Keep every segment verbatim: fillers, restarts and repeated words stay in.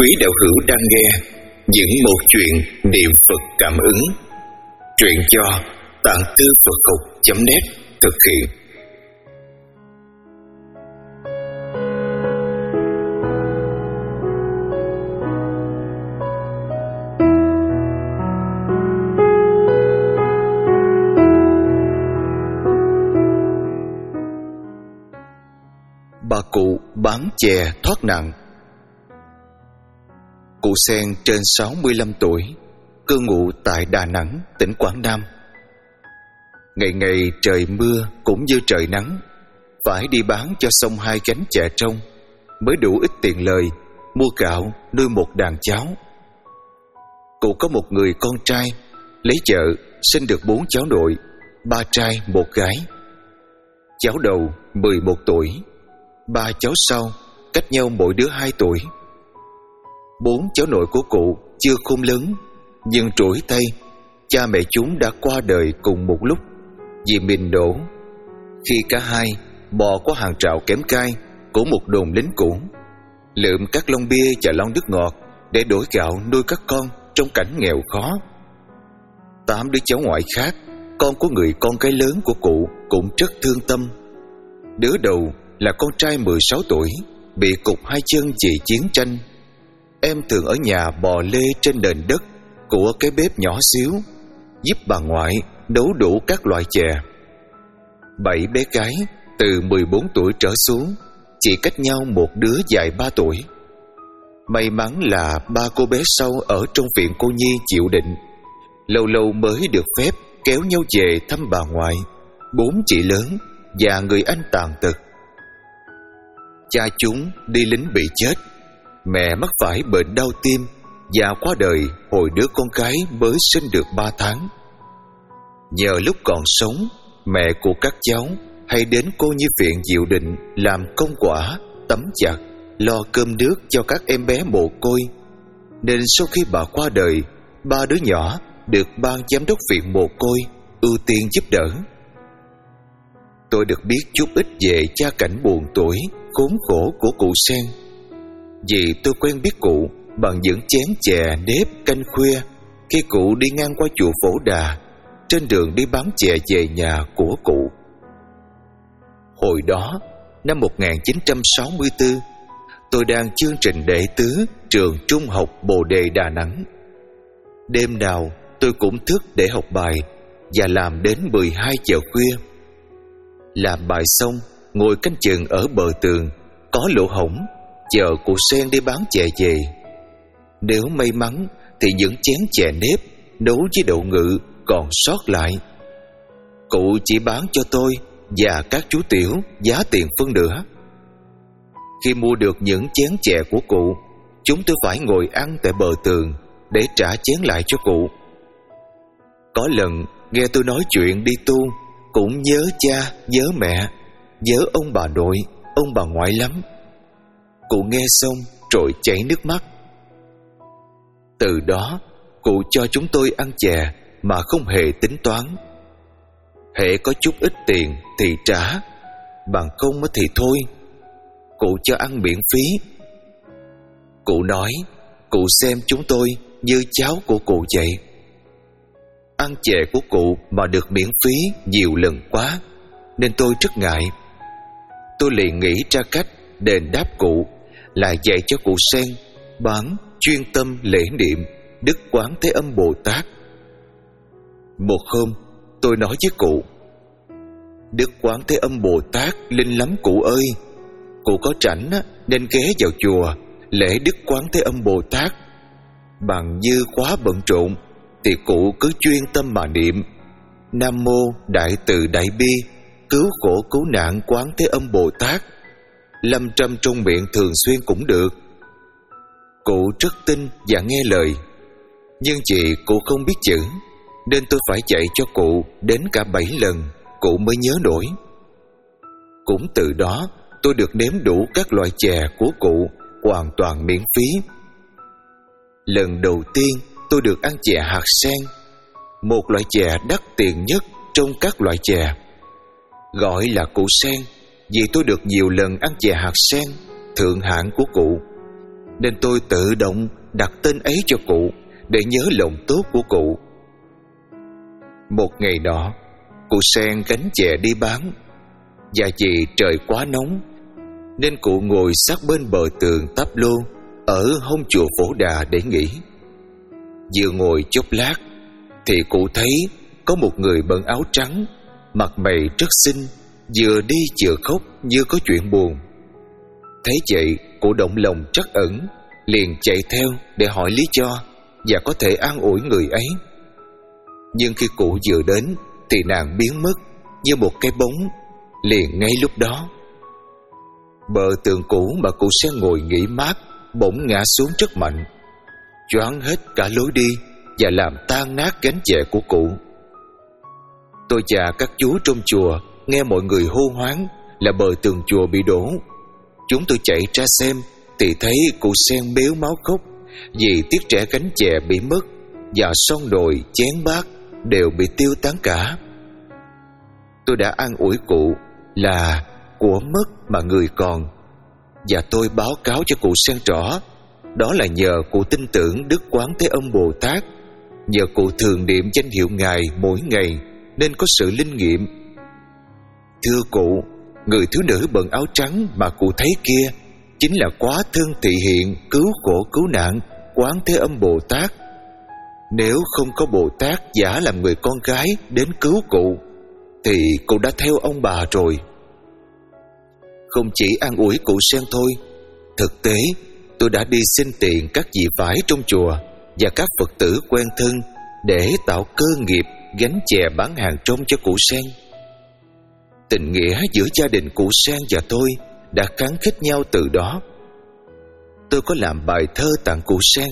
quý đạo hữu đang nghe những một chuyện niệm Phật cảm ứng. Truyện do tạng thư Phật học chấm net thực hiện. Bà cụ bán chè thoát nạn. Cụ Sen trên sáu mươi lăm tuổi, cư ngụ tại Đà Nẵng, tỉnh Quảng Nam. Ngày ngày trời mưa cũng như trời nắng, phải đi bán cho xong hai gánh chè trông mới đủ ít tiền lời mua gạo nuôi một đàn cháu. Cụ có một người con trai, lấy vợ sinh được bốn cháu nội, ba trai một gái. Cháu đầu mười một tuổi, ba cháu sau cách nhau mỗi đứa hai tuổi. Bốn cháu nội của cụ chưa khôn lớn, nhưng trỗi tay cha mẹ chúng đã qua đời cùng một lúc vì mìn nổ, khi cả hai bò qua hàng rào kém cai của một đồn lính cũ, lượm các lon bia và lon nước ngọt để đổi gạo nuôi các con trong cảnh nghèo khó. Tám đứa cháu ngoại khác, con của người con gái lớn của cụ, cũng rất thương tâm. Đứa đầu là con trai mười sáu tuổi, bị cụt hai chân vì chiến tranh. Em thường ở nhà bò lê trên nền đất của cái bếp nhỏ xíu, giúp bà ngoại nấu đủ các loại chè. Bảy bé gái từ mười bốn tuổi trở xuống, chỉ cách nhau một đứa dài ba tuổi. May mắn là ba cô bé sau ở trong viện cô nhi chịu định, lâu lâu mới được phép kéo nhau về thăm bà ngoại, bốn chị lớn và người anh tàn tật. Cha chúng đi lính bị chết, mẹ mắc phải bệnh đau tim và qua đời hồi đứa con gái mới sinh được ba tháng. Nhờ lúc còn sống, mẹ của các cháu hay đến cô nhi viện Diệu Định làm công quả, tắm giặt, lo cơm nước cho các em bé mồ côi, nên sau khi bà qua đời, ba đứa nhỏ được ban giám đốc viện mồ côi ưu tiên giúp đỡ. Tôi được biết chút ít về gia cảnh buồn tuổi, khốn khổ của cụ Sen, vì tôi quen biết cụ bằng những chén chè nếp canh khuya khi cụ đi ngang qua chùa Phổ Đà trên đường đi bán chè về nhà của cụ. Hồi đó, năm một nghìn chín trăm sáu mươi tư, tôi đang chương trình đệ tứ trường trung học Bồ Đề Đà Nẵng. Đêm nào tôi cũng thức để học bài và làm đến mười hai giờ khuya. Làm bài xong, ngồi canh chừng ở bờ tường có lỗ hổng, chờ cụ Sen đi bán chè về. Nếu may mắn thì những chén chè nếp nấu với đậu ngự còn sót lại. Cụ chỉ bán cho tôi và các chú tiểu giá tiền phân nửa. Khi mua được những chén chè của cụ, chúng tôi phải ngồi ăn tại bờ tường để trả chén lại cho cụ. Có lần nghe tôi nói chuyện đi tu, cũng nhớ cha, nhớ mẹ, nhớ ông bà nội, ông bà ngoại lắm. Cụ nghe xong trội chảy nước mắt. Từ đó, cụ cho chúng tôi ăn chè mà không hề tính toán. Hễ có chút ít tiền thì trả, bằng không thì thôi. Cụ cho ăn miễn phí. Cụ nói cụ xem chúng tôi như cháu của cụ vậy. Ăn chè của cụ mà được miễn phí nhiều lần quá, nên tôi rất ngại. Tôi liền nghĩ ra cách đền đáp cụ là dạy cho cụ Sen bán chuyên tâm lễ niệm Đức Quán Thế Âm Bồ Tát. Một hôm tôi nói với cụ: Đức Quán Thế Âm Bồ Tát linh lắm cụ ơi. Cụ có rảnh nên ghé vào chùa lễ Đức Quán Thế Âm Bồ Tát. Bằng như quá bận rộn thì cụ cứ chuyên tâm mà niệm Nam Mô Đại Từ Đại Bi Cứu Khổ Cứu Nạn Quán Thế Âm Bồ Tát, lâm trăm trong miệng thường xuyên cũng được. Cụ rất tin và nghe lời, nhưng vì cụ không biết chữ nên tôi phải dạy cho cụ đến cả bảy lần cụ mới nhớ nổi. Cũng từ đó tôi được nếm đủ các loại chè của cụ hoàn toàn miễn phí. Lần đầu tiên tôi được ăn chè hạt sen, một loại chè đắt tiền nhất trong các loại chè. Gọi là cụ Sen vì tôi được nhiều lần ăn chè hạt sen thượng hạng của cụ, nên tôi tự động đặt tên ấy cho cụ để nhớ lòng tốt của cụ. Một ngày nọ, cụ Sen gánh chè đi bán, và vì trời quá nóng nên cụ ngồi sát bên bờ tường Táp Lô ở hông chùa Phổ Đà để nghỉ. Vừa ngồi chốc lát thì cụ thấy có một người bận áo trắng, mặt mày rất xinh, vừa đi vừa khóc như có chuyện buồn. Thấy vậy, cụ động lòng trắc ẩn, liền chạy theo để hỏi lý do và có thể an ủi người ấy. Nhưng khi cụ vừa đến thì nàng biến mất như một cái bóng liền ngay lúc đó. Bờ tường cũ mà cụ Sen ngồi nghỉ mát bỗng ngã xuống rất mạnh, choáng hết cả lối đi và làm tan nát gánh chè của cụ. Tôi và các chú trong chùa nghe mọi người hô hoáng là bờ tường chùa bị đổ. Chúng tôi chạy ra xem thì thấy cụ Sen mếu máu khóc vì tiếc rẻ gánh chè bị mất, và son đồi chén bát đều bị tiêu tán cả. Tôi đã an ủi cụ là của mất mà người còn, và tôi báo cáo cho cụ Sen rõ đó là nhờ cụ tin tưởng Đức Quán Thế Âm Bồ Tát, nhờ cụ thường niệm danh hiệu Ngài mỗi ngày nên có sự linh nghiệm. Thưa cụ, người thiếu nữ bận áo trắng mà cụ thấy kia chính là Quá Thân Thị Hiện cứu khổ cứu nạn Quán Thế Âm Bồ Tát. Nếu không có Bồ Tát giả làm người con gái đến cứu cụ thì cụ đã theo ông bà rồi. Không chỉ an ủi cụ Sen thôi, thực tế tôi đã đi xin tiền các vị vải trong chùa và các Phật tử quen thân để tạo cơ nghiệp gánh chè bán hàng trông cho cụ Sen. Tình nghĩa giữa gia đình cụ Sen và tôi đã khăng khít nhau từ đó. Tôi có làm bài thơ tặng cụ Sen: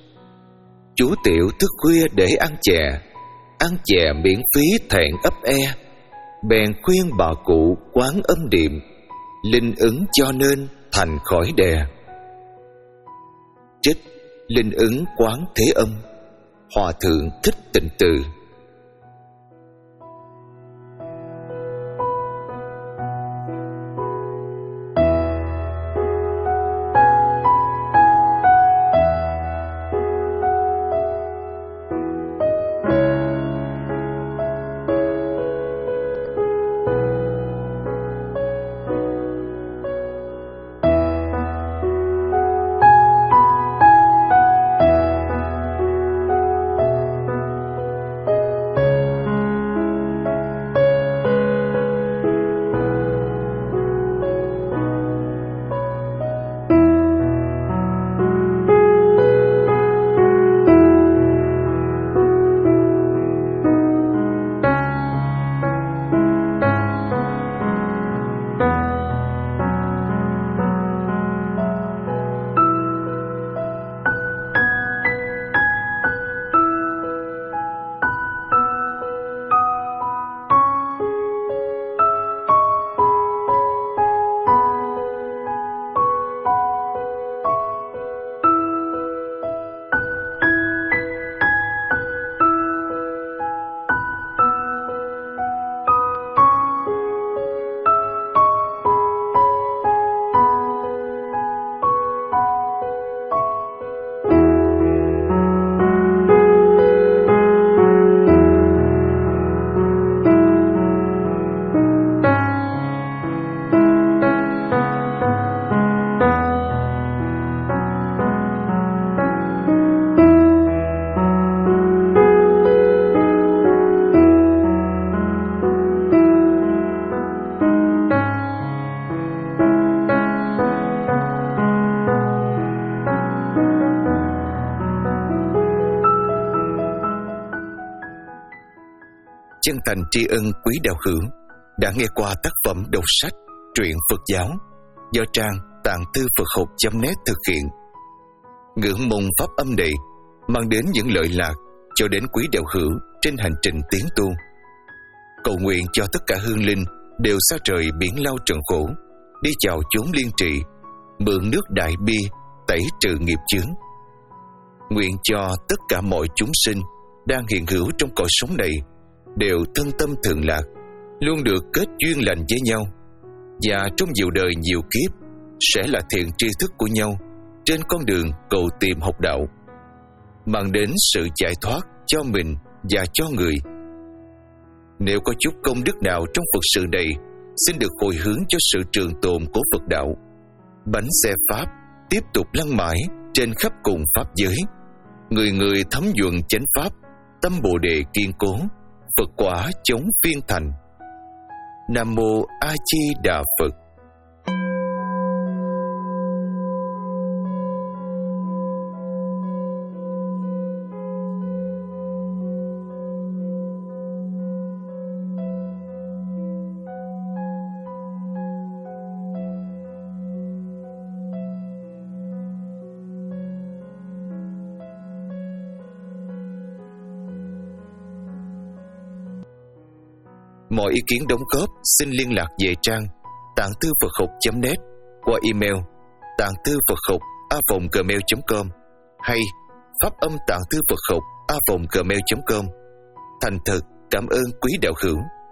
chú tiểu thức khuya để ăn chè, ăn chè miễn phí thẹn ấp e, bèn khuyên bà cụ quán âm điệm, linh ứng cho nên thành khỏi đè. Trích Linh ứng Quán Thế Âm, Hòa thượng Thích Tịnh Từ. Chân thành tri ân quý đạo hữu đã nghe qua tác phẩm đọc sách truyện Phật giáo do trang tạng tư Phật học chấm net thực hiện. Ngưỡng mong pháp âm này mang đến những lợi lạc cho đến quý đạo hữu trên hành trình tiến tu. Cầu nguyện cho tất cả hương linh đều xa trời biển lao trần khổ, đi chào chốn liên trị, mượn nước đại bi tẩy trừ nghiệp chướng. Nguyện cho tất cả mọi chúng sinh đang hiện hữu trong cõi sống này đều thân tâm thường lạc, luôn được kết duyên lành với nhau, và trong nhiều đời nhiều kiếp sẽ là thiện tri thức của nhau, trên con đường cầu tìm học đạo, mang đến sự giải thoát cho mình và cho người. Nếu có chút công đức nào trong Phật sự này, xin được hồi hướng cho sự trường tồn của Phật đạo. Bánh xe Pháp tiếp tục lăn mãi trên khắp cùng Pháp giới. Người người thấm nhuận chánh Pháp, tâm Bồ Đề kiên cố, Phật quả chống phiên thành. Nam Mô A Di Đà Phật. Mọi ý kiến đóng góp xin liên lạc về trang tạng thư Phật học chấm net qua email tạng thư Phật học a vòng gmail chấm com hay pháp âm tạng thư Phật học a vòng gmail chấm com. Thành thật cảm ơn quý đạo hữu.